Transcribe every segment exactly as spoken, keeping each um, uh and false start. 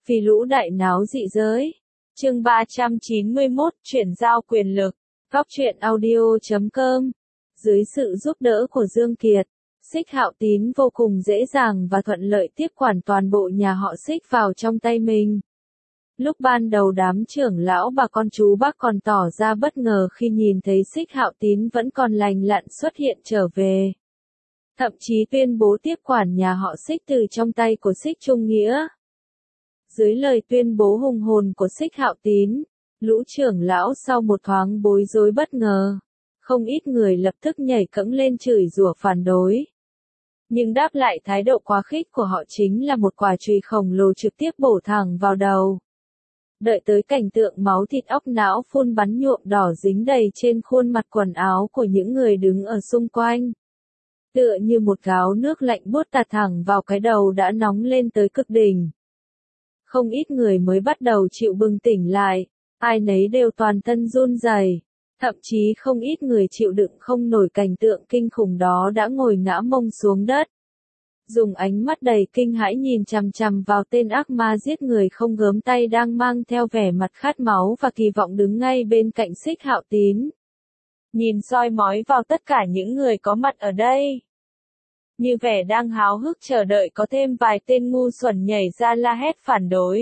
Vì lũ đại náo dị giới. Chương ba trăm chín mươi mốt, chuyển giao quyền lực. Góc truyện audio chấm com. Dưới sự giúp đỡ của Dương Kiệt, Xích Hạo Tín vô cùng dễ dàng và thuận lợi tiếp quản toàn bộ nhà họ Xích vào trong tay mình. Lúc ban đầu đám trưởng lão bà con chú bác còn tỏ ra bất ngờ khi nhìn thấy Xích Hạo Tín vẫn còn lành lặn xuất hiện trở về. Thậm chí tuyên bố tiếp quản nhà họ Xích từ trong tay của Xích Trung Nghĩa. Dưới lời tuyên bố hùng hồn của Xích Hạo Tín, lũ trưởng lão sau một thoáng bối rối bất ngờ, không ít người lập tức nhảy cẫng lên chửi rủa phản đối. Nhưng đáp lại thái độ quá khích của họ chính là một quả chùy khổng lồ trực tiếp bổ thẳng vào đầu. Đợi tới cảnh tượng máu thịt óc não phun bắn nhuộm đỏ dính đầy trên khuôn mặt quần áo của những người đứng ở xung quanh. Tựa như một gáo nước lạnh buốt tạt thẳng vào cái đầu đã nóng lên tới cực đỉnh. Không ít người mới bắt đầu chịu bừng tỉnh lại, ai nấy đều toàn thân run rẩy, thậm chí không ít người chịu đựng không nổi cảnh tượng kinh khủng đó đã ngồi ngã mông xuống đất. Dùng ánh mắt đầy kinh hãi nhìn chằm chằm vào tên ác ma giết người không gớm tay đang mang theo vẻ mặt khát máu và kỳ vọng đứng ngay bên cạnh Xích Hạo Tín. Nhìn soi mói vào tất cả những người có mặt ở đây. Như vẻ đang háo hức chờ đợi có thêm vài tên ngu xuẩn nhảy ra la hét phản đối.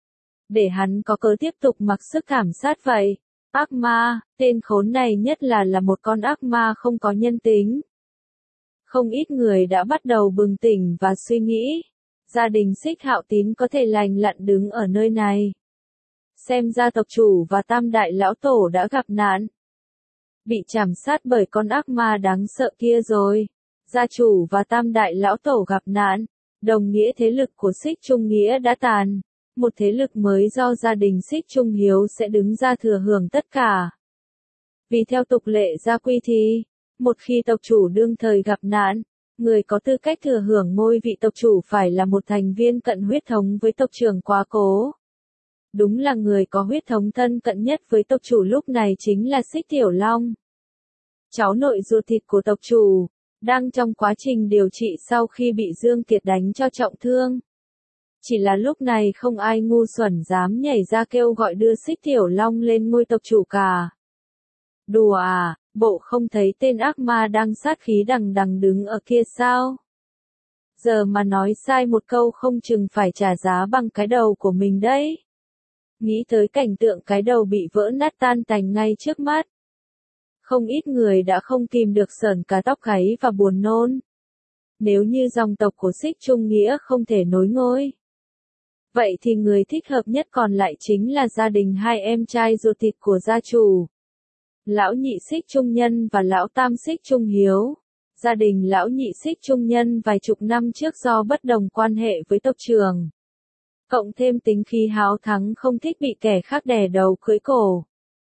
Để hắn có cớ tiếp tục mặc sức thảm sát vậy. Ác ma, tên khốn này nhất là là một con ác ma không có nhân tính. Không ít người đã bắt đầu bừng tỉnh và suy nghĩ, gia đình Xích Hạo Tín có thể lành lặn đứng ở nơi này. Xem ra tộc chủ và tam đại lão tổ đã gặp nạn. Bị chảm sát bởi con ác ma đáng sợ kia rồi. Gia chủ và tam đại lão tổ gặp nạn, đồng nghĩa thế lực của Xích Trung Nghĩa đã tàn. Một thế lực mới do gia đình Xích Trung Hiếu sẽ đứng ra thừa hưởng tất cả. Vì theo tục lệ gia quy thì, một khi tộc chủ đương thời gặp nạn, người có tư cách thừa hưởng ngôi vị tộc chủ phải là một thành viên cận huyết thống với tộc trưởng quá cố. Đúng là người có huyết thống thân cận nhất với tộc chủ lúc này chính là Xích Tiểu Long. Cháu nội ruột thịt của tộc chủ, đang trong quá trình điều trị sau khi bị Dương Kiệt đánh cho trọng thương. Chỉ là lúc này không ai ngu xuẩn dám nhảy ra kêu gọi đưa Xích Tiểu Long lên ngôi tộc chủ cả. Đùa à, bộ không thấy tên ác ma đang sát khí đằng đằng đứng ở kia sao? Giờ mà nói sai một câu không chừng phải trả giá bằng cái đầu của mình đấy. Nghĩ tới cảnh tượng cái đầu bị vỡ nát tan tành ngay trước mắt. Không ít người đã không kìm được sởn cả tóc gáy và buồn nôn. Nếu như dòng tộc của Xích Trung Nghĩa không thể nối ngôi, vậy thì người thích hợp nhất còn lại chính là gia đình hai em trai ruột thịt của gia chủ. Lão nhị Xích Trung Nhân và lão tam Xích Trung Hiếu. Gia đình lão nhị Xích Trung Nhân vài chục năm trước do bất đồng quan hệ với tộc trưởng. Cộng thêm tính khí háo thắng không thích bị kẻ khác đè đầu cưỡi cổ.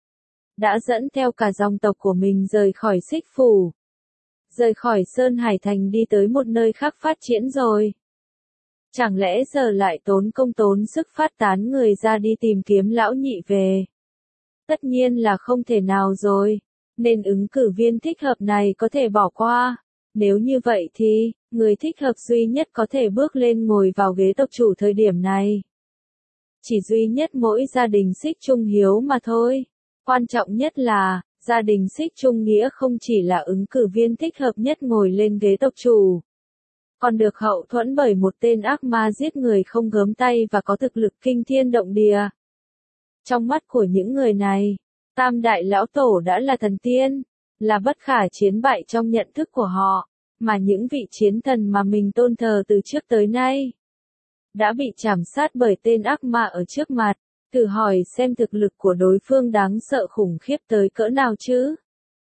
Đã dẫn theo cả dòng tộc của mình rời khỏi Xích Phủ. Rời khỏi Sơn Hải Thành đi tới một nơi khác phát triển rồi. Chẳng lẽ giờ lại tốn công tốn sức phát tán người ra đi tìm kiếm lão nhị về? Tất nhiên là không thể nào rồi, nên ứng cử viên thích hợp này có thể bỏ qua. Nếu như vậy thì, người thích hợp duy nhất có thể bước lên ngồi vào ghế tộc chủ thời điểm này. Chỉ duy nhất mỗi gia đình Xích Trung Hiếu mà thôi. Quan trọng nhất là, gia đình Xích Trung Nghĩa không chỉ là ứng cử viên thích hợp nhất ngồi lên ghế tộc chủ, còn được hậu thuẫn bởi một tên ác ma giết người không gớm tay và có thực lực kinh thiên động địa. Trong mắt của những người này, tam đại lão tổ đã là thần tiên, là bất khả chiến bại trong nhận thức của họ, mà những vị chiến thần mà mình tôn thờ từ trước tới nay đã bị chảm sát bởi tên ác ma ở trước mặt. Thử hỏi xem thực lực của đối phương đáng sợ khủng khiếp tới cỡ nào chứ?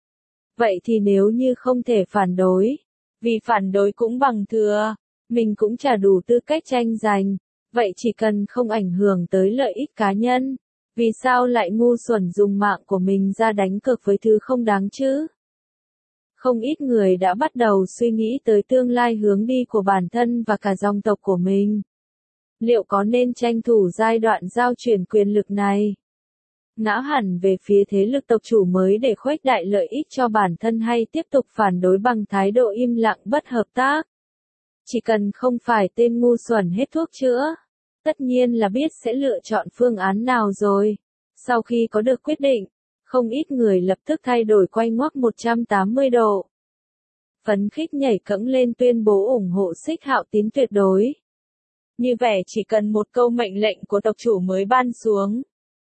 Vậy thì nếu như không thể phản đối, vì phản đối cũng bằng thừa, mình cũng chả đủ tư cách tranh giành, vậy chỉ cần không ảnh hưởng tới lợi ích cá nhân, vì sao lại ngu xuẩn dùng mạng của mình ra đánh cược với thứ không đáng chứ? Không ít người đã bắt đầu suy nghĩ tới tương lai hướng đi của bản thân và cả dòng tộc của mình. Liệu có nên tranh thủ giai đoạn giao chuyển quyền lực này, ngã hẳn về phía thế lực tộc chủ mới để khuếch đại lợi ích cho bản thân hay tiếp tục phản đối bằng thái độ im lặng bất hợp tác? Chỉ cần không phải tên ngu xuẩn hết thuốc chữa, tất nhiên là biết sẽ lựa chọn phương án nào rồi. Sau khi có được quyết định, không ít người lập tức thay đổi quay ngoắt một trăm tám mươi độ. Phấn khích nhảy cẫng lên tuyên bố ủng hộ Xích Hạo Tín tuyệt đối. Như vẻ chỉ cần một câu mệnh lệnh của tộc chủ mới ban xuống.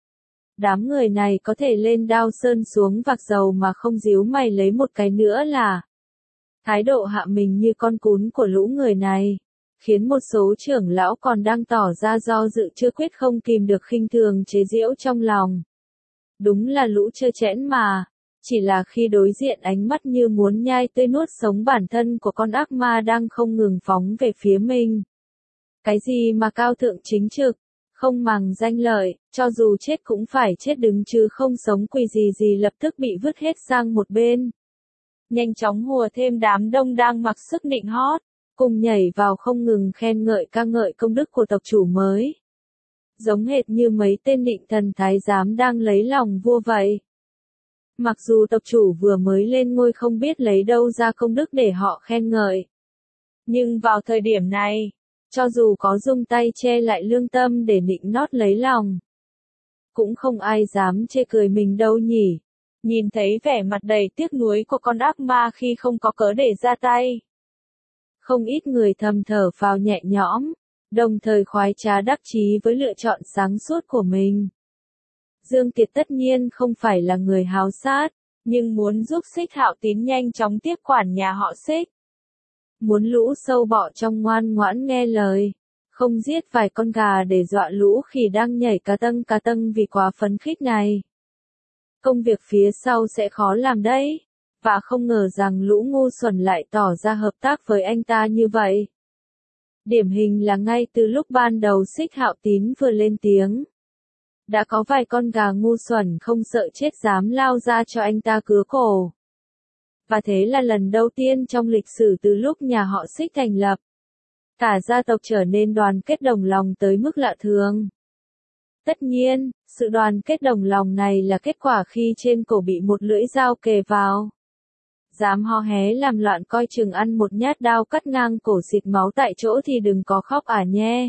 Đám người này có thể lên đao sơn xuống vạc dầu mà không díu mày lấy một cái nữa là. Thái độ hạ mình như con cún của lũ người này, khiến một số trưởng lão còn đang tỏ ra do dự chưa quyết không kìm được khinh thường chế giễu trong lòng. Đúng là lũ trơ trẽn mà, chỉ là khi đối diện ánh mắt như muốn nhai tươi nuốt sống bản thân của con ác ma đang không ngừng phóng về phía mình. Cái gì mà cao thượng chính trực, không màng danh lợi, cho dù chết cũng phải chết đứng chứ không sống quỳ gì gì lập tức bị vứt hết sang một bên. Nhanh chóng hùa thêm đám đông đang mặc sức nịnh hót, cùng nhảy vào không ngừng khen ngợi ca ngợi công đức của tộc chủ mới. Giống hệt như mấy tên nịnh thần thái giám đang lấy lòng vua vậy. Mặc dù tộc chủ vừa mới lên ngôi không biết lấy đâu ra công đức để họ khen ngợi. Nhưng vào thời điểm này, cho dù có dùng tay che lại lương tâm để nịnh nót lấy lòng, cũng không ai dám chê cười mình đâu nhỉ. Nhìn thấy vẻ mặt đầy tiếc nuối của con ác ma khi không có cớ để ra tay. Không ít người thầm thở phào nhẹ nhõm, đồng thời khoái trá đắc chí với lựa chọn sáng suốt của mình. Dương Kiệt tất nhiên không phải là người háo sát, nhưng muốn giúp Xích Hạo Tín nhanh chóng tiếp quản nhà họ Xích. Muốn lũ sâu bọ trong ngoan ngoãn nghe lời, không giết vài con gà để dọa lũ khỉ đang nhảy cà tâng cà tâng vì quá phấn khích này. Công việc phía sau sẽ khó làm đấy, và không ngờ rằng lũ ngu xuẩn lại tỏ ra hợp tác với anh ta như vậy. Điển hình là ngay từ lúc ban đầu Xích Hạo Tín vừa lên tiếng, đã có vài con gà ngu xuẩn không sợ chết dám lao ra cho anh ta cứa cổ. Và thế là lần đầu tiên trong lịch sử từ lúc nhà họ Xích thành lập, cả gia tộc trở nên đoàn kết đồng lòng tới mức lạ thường. Tất nhiên, sự đoàn kết đồng lòng này là kết quả khi trên cổ bị một lưỡi dao kề vào. Dám ho hé làm loạn coi chừng ăn một nhát đao cắt ngang cổ xịt máu tại chỗ thì đừng có khóc à nhé.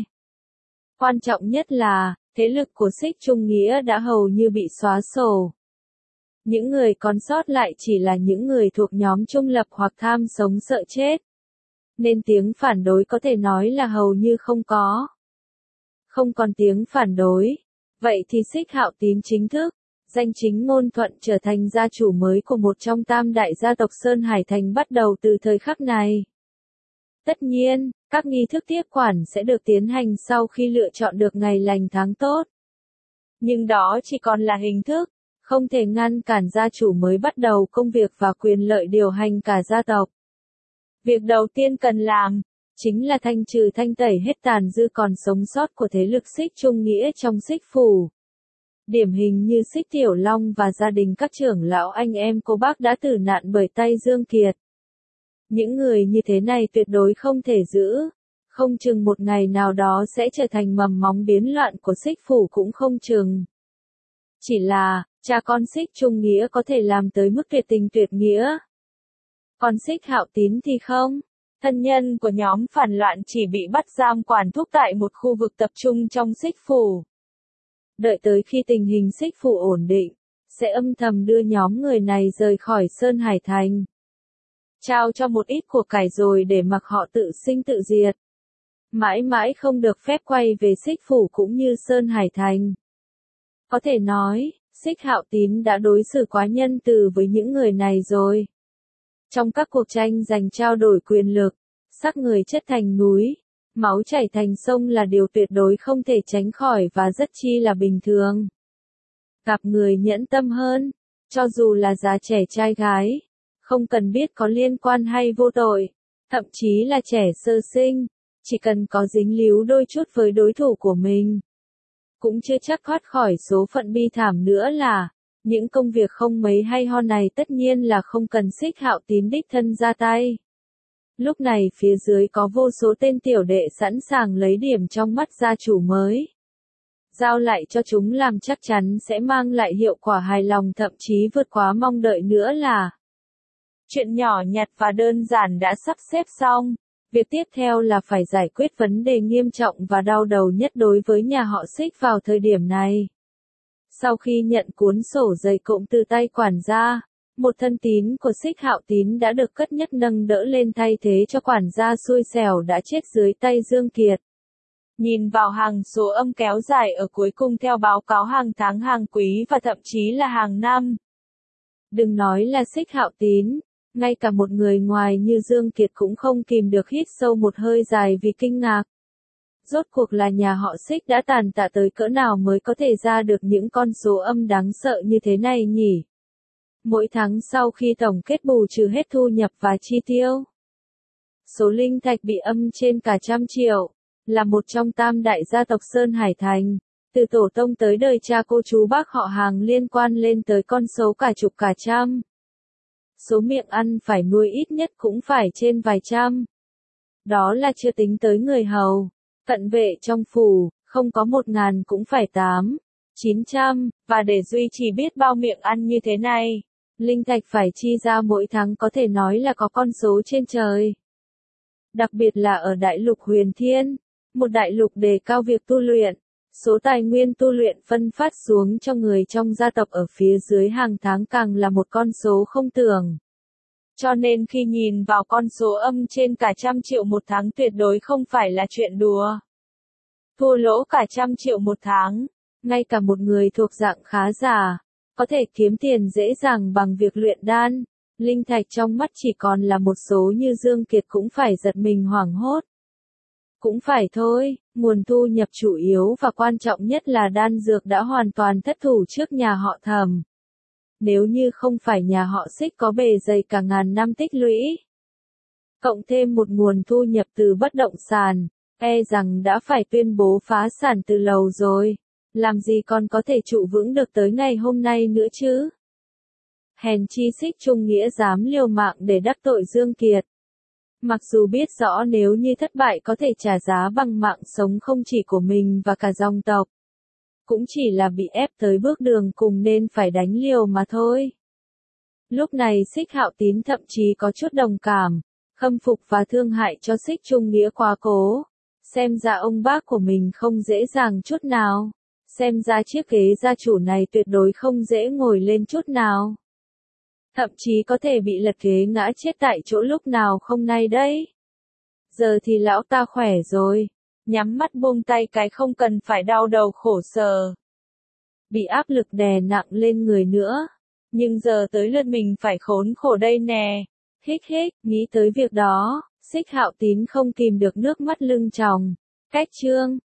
Quan trọng nhất là, thế lực của Xích Trung Nghĩa đã hầu như bị xóa sổ. Những người còn sót lại chỉ là những người thuộc nhóm trung lập hoặc tham sống sợ chết. Nên tiếng phản đối có thể nói là hầu như không có. Không còn tiếng phản đối. Vậy thì Xích Hạo Tín chính thức, danh chính ngôn thuận trở thành gia chủ mới của một trong tam đại gia tộc Sơn Hải Thành bắt đầu từ thời khắc này. Tất nhiên, các nghi thức tiếp quản sẽ được tiến hành sau khi lựa chọn được ngày lành tháng tốt. Nhưng đó chỉ còn là hình thức, không thể ngăn cản gia chủ mới bắt đầu công việc và quyền lợi điều hành cả gia tộc. Việc đầu tiên cần làm, chính là thanh trừ thanh tẩy hết tàn dư còn sống sót của thế lực Xích Trung Nghĩa trong Xích Phủ. Điển hình như Xích Tiểu Long và gia đình các trưởng lão anh em cô bác đã tử nạn bởi tay Dương Kiệt. Những người như thế này tuyệt đối không thể giữ, không chừng một ngày nào đó sẽ trở thành mầm móng biến loạn của Xích Phủ cũng không chừng. Chỉ là, cha con Xích Trung Nghĩa có thể làm tới mức tuyệt tình tuyệt nghĩa. Còn Xích Hạo Tín thì không. Thân nhân của nhóm phản loạn chỉ bị bắt giam quản thúc tại một khu vực tập trung trong Xích Phủ. Đợi tới khi tình hình Xích Phủ ổn định, sẽ âm thầm đưa nhóm người này rời khỏi Sơn Hải Thành. Trao cho một ít của cải rồi để mặc họ tự sinh tự diệt. Mãi mãi không được phép quay về Xích Phủ cũng như Sơn Hải Thành. Có thể nói, Xích Hạo Tín đã đối xử quá nhân từ với những người này rồi. Trong các cuộc tranh giành trao đổi quyền lực, xác người chất thành núi, máu chảy thành sông là điều tuyệt đối không thể tránh khỏi và rất chi là bình thường. Gặp người nhẫn tâm hơn, cho dù là già trẻ trai gái, không cần biết có liên quan hay vô tội, thậm chí là trẻ sơ sinh, chỉ cần có dính líu đôi chút với đối thủ của mình, cũng chưa chắc thoát khỏi số phận bi thảm nữa là, những công việc không mấy hay ho này tất nhiên là không cần Xích Hạo Tín đích thân ra tay. Lúc này phía dưới có vô số tên tiểu đệ sẵn sàng lấy điểm trong mắt gia chủ mới. Giao lại cho chúng làm chắc chắn sẽ mang lại hiệu quả hài lòng thậm chí vượt quá mong đợi nữa là. Chuyện nhỏ nhặt và đơn giản đã sắp xếp xong. Việc tiếp theo là phải giải quyết vấn đề nghiêm trọng và đau đầu nhất đối với nhà họ Xích vào thời điểm này. Sau khi nhận cuốn sổ dày cộm từ tay quản gia, một thân tín của Xích Hạo Tín đã được Cất Nhất nâng đỡ lên thay thế cho quản gia xui xẻo đã chết dưới tay Dương Kiệt. Nhìn vào hàng số âm kéo dài ở cuối cùng theo báo cáo hàng tháng hàng quý và thậm chí là hàng năm. Đừng nói là Xích Hạo Tín, ngay cả một người ngoài như Dương Kiệt cũng không kìm được hít sâu một hơi dài vì kinh ngạc. Rốt cuộc là nhà họ Xích đã tàn tạ tới cỡ nào mới có thể ra được những con số âm đáng sợ như thế này nhỉ? Mỗi tháng sau khi tổng kết bù trừ hết thu nhập và chi tiêu, số linh thạch bị âm trên cả trăm triệu, là một trong tam đại gia tộc Sơn Hải Thành, từ tổ tông tới đời cha cô chú bác họ hàng liên quan lên tới con số cả chục cả trăm. Số miệng ăn phải nuôi ít nhất cũng phải trên vài trăm. Đó là chưa tính tới người hầu, cận vệ trong phủ, không có một ngàn cũng phải tám, chín trăm, và để duy trì biết bao miệng ăn như thế này, linh thạch phải chi ra mỗi tháng có thể nói là có con số trên trời. Đặc biệt là ở đại lục Huyền Thiên, một đại lục đề cao việc tu luyện, số tài nguyên tu luyện phân phát xuống cho người trong gia tộc ở phía dưới hàng tháng càng là một con số không tưởng. Cho nên khi nhìn vào con số âm trên cả trăm triệu một tháng tuyệt đối không phải là chuyện đùa. Thua lỗ cả trăm triệu một tháng, ngay cả một người thuộc dạng khá giả, có thể kiếm tiền dễ dàng bằng việc luyện đan, linh thạch trong mắt chỉ còn là một số như Dương Kiệt cũng phải giật mình hoảng hốt. Cũng phải thôi, nguồn thu nhập chủ yếu và quan trọng nhất là đan dược đã hoàn toàn thất thủ trước nhà họ Thẩm. Nếu như không phải nhà họ Xích có bề dày cả ngàn năm tích lũy, cộng thêm một nguồn thu nhập từ bất động sản, e rằng đã phải tuyên bố phá sản từ lâu rồi, làm gì còn có thể trụ vững được tới ngày hôm nay nữa chứ. Hèn chi Xích Trung Nghĩa dám liều mạng để đắc tội Dương Kiệt. Mặc dù biết rõ nếu như thất bại có thể trả giá bằng mạng sống không chỉ của mình và cả dòng tộc, cũng chỉ là bị ép tới bước đường cùng nên phải đánh liều mà thôi. Lúc này Xích Hạo Tín thậm chí có chút đồng cảm, khâm phục và thương hại cho Xích Trung Nghĩa quá cố. Xem ra ông bác của mình không dễ dàng chút nào. Xem ra chiếc ghế gia chủ này tuyệt đối không dễ ngồi lên chút nào. Thậm chí có thể bị lật ghế ngã chết tại chỗ lúc nào không nay đấy. Giờ thì lão ta khỏe rồi. Nhắm mắt buông tay cái không cần phải đau đầu khổ sở. Bị áp lực đè nặng lên người nữa. Nhưng giờ tới lượt mình phải khốn khổ đây nè. Hích hích, nghĩ tới việc đó, Xích Hạo Tín không kìm được nước mắt lưng tròng. Cách chương